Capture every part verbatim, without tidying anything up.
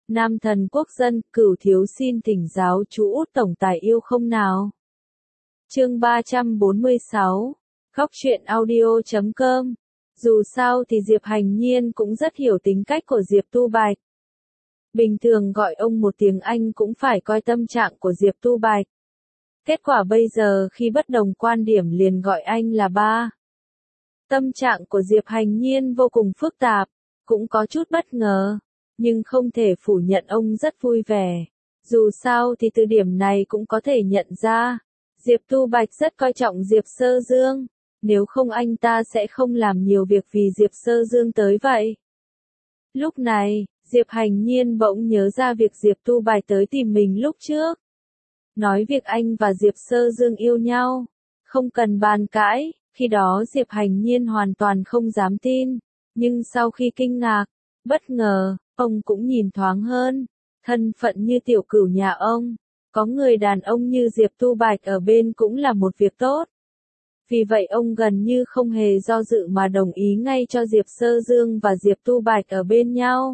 Nam thần quốc dân, Cửu thiếu xin thỉnh giáo chú Út tổng tài yêu không nào. Chương ba trăm bốn mươi sáu. Khóc chuyện audio chấm com. Dù sao thì Diệp Hành Nhiên cũng rất hiểu tính cách của Diệp Tu Bạch. Bình thường gọi ông một tiếng anh cũng phải coi tâm trạng của Diệp Tu Bạch. Kết quả bây giờ khi bất đồng quan điểm liền gọi anh là ba. Tâm trạng của Diệp Hành Nhiên vô cùng phức tạp, cũng có chút bất ngờ, nhưng không thể phủ nhận ông rất vui vẻ. Dù sao thì từ điểm này cũng có thể nhận ra, Diệp Tu Bạch rất coi trọng Diệp Sơ Dương, nếu không anh ta sẽ không làm nhiều việc vì Diệp Sơ Dương tới vậy. Lúc này, Diệp Hành Nhiên bỗng nhớ ra việc Diệp Tu Bạch tới tìm mình lúc trước. Nói việc anh và Diệp Sơ Dương yêu nhau, không cần bàn cãi, khi đó Diệp Hành Nhiên hoàn toàn không dám tin, nhưng sau khi kinh ngạc, bất ngờ, ông cũng nhìn thoáng hơn, thân phận như tiểu cửu nhà ông, có người đàn ông như Diệp Tu Bạch ở bên cũng là một việc tốt. Vì vậy ông gần như không hề do dự mà đồng ý ngay cho Diệp Sơ Dương và Diệp Tu Bạch ở bên nhau.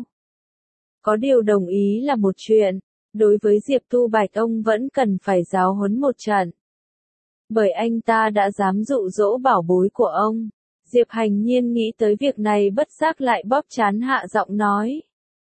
Có điều đồng ý là một chuyện, đối với Diệp Tu Bạch ông vẫn cần phải giáo huấn một trận. Bởi anh ta đã dám dụ dỗ bảo bối của ông. Diệp Hành Nhiên nghĩ tới việc này bất giác lại bóp trán hạ giọng nói.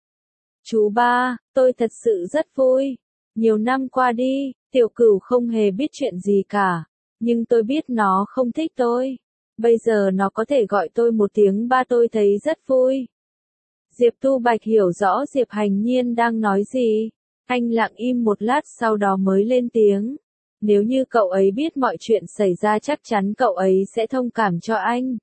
Chú ba, tôi thật sự rất vui. Nhiều năm qua đi, tiểu cửu không hề biết chuyện gì cả. Nhưng tôi biết nó không thích tôi. Bây giờ nó có thể gọi tôi một tiếng ba tôi thấy rất vui. Diệp Tu Bạch hiểu rõ Diệp Hành Nhiên đang nói gì. Anh lặng im một lát sau đó mới lên tiếng. Nếu như cậu ấy biết mọi chuyện xảy ra chắc chắn cậu ấy sẽ thông cảm cho anh.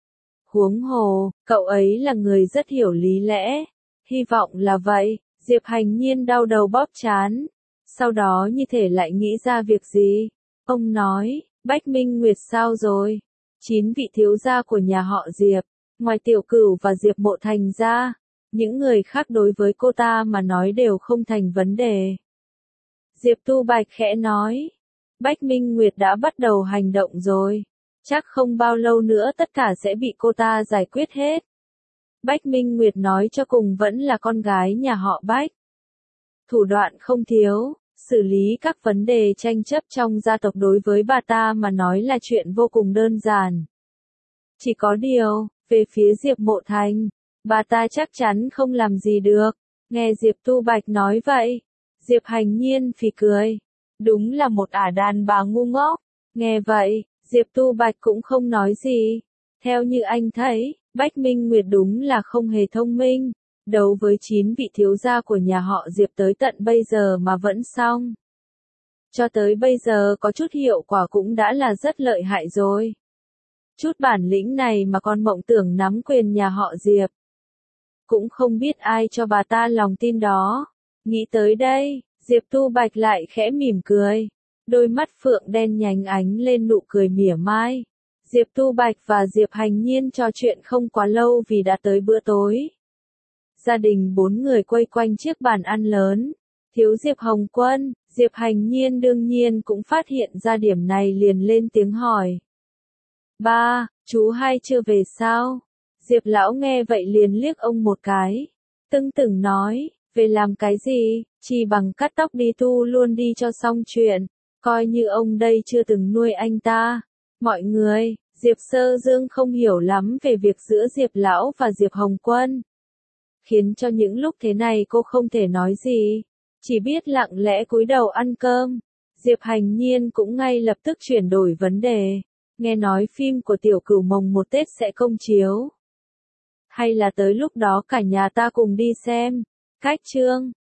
Huống hồ, cậu ấy là người rất hiểu lý lẽ. Hy vọng là vậy. Diệp Hành Nhiên đau đầu bóp trán. Sau đó như thể lại nghĩ ra việc gì. Ông nói, Bách Minh Nguyệt sao rồi? Chín vị thiếu gia của nhà họ Diệp, ngoài tiểu cửu và Diệp Mộ Thành ra, những người khác đối với cô ta mà nói đều không thành vấn đề. Diệp Tu Bạch khẽ nói, Bách Minh Nguyệt đã bắt đầu hành động rồi. Chắc không bao lâu nữa tất cả sẽ bị cô ta giải quyết hết. Bách Minh Nguyệt nói cho cùng vẫn là con gái nhà họ Bách. Thủ đoạn không thiếu, xử lý các vấn đề tranh chấp trong gia tộc đối với bà ta mà nói là chuyện vô cùng đơn giản. Chỉ có điều, về phía Diệp Mộ Thành, bà ta chắc chắn không làm gì được. Nghe Diệp Tu Bạch nói vậy, Diệp Hành Nhiên phì cười. Đúng là một ả đàn bà ngu ngốc. Nghe vậy, Diệp Tu Bạch cũng không nói gì. Theo như anh thấy, Bách Minh Nguyệt đúng là không hề thông minh. Đấu với chín vị thiếu gia của nhà họ Diệp tới tận bây giờ mà vẫn xong. Cho tới bây giờ có chút hiệu quả cũng đã là rất lợi hại rồi. Chút bản lĩnh này mà còn mộng tưởng nắm quyền nhà họ Diệp. Cũng không biết ai cho bà ta lòng tin đó. Nghĩ tới đây, Diệp Tu Bạch lại khẽ mỉm cười. Đôi mắt phượng đen nhánh ánh lên nụ cười mỉa mai. Diệp Tu Bạch và Diệp Hành Nhiên trò chuyện không quá lâu vì đã tới bữa tối. Gia đình bốn người quây quanh chiếc bàn ăn lớn. Thiếu Diệp Hồng Quân, Diệp Hành Nhiên đương nhiên cũng phát hiện ra điểm này liền lên tiếng hỏi. Ba, chú hai chưa về sao? Diệp lão nghe vậy liền liếc ông một cái. Tưng tửng nói, về làm cái gì, chỉ bằng cắt tóc đi tu luôn đi cho xong chuyện. Coi như ông đây chưa từng nuôi anh ta. Mọi người, Diệp Sơ Dương không hiểu lắm về việc giữa Diệp lão và Diệp Hồng Quân. Khiến cho những lúc thế này cô không thể nói gì. Chỉ biết lặng lẽ cúi đầu ăn cơm. Diệp Hành Nhiên cũng ngay lập tức chuyển đổi vấn đề. Nghe nói phim của tiểu cửu mồng một Tết sẽ công chiếu. Hay là tới lúc đó cả nhà ta cùng đi xem. Cách chương.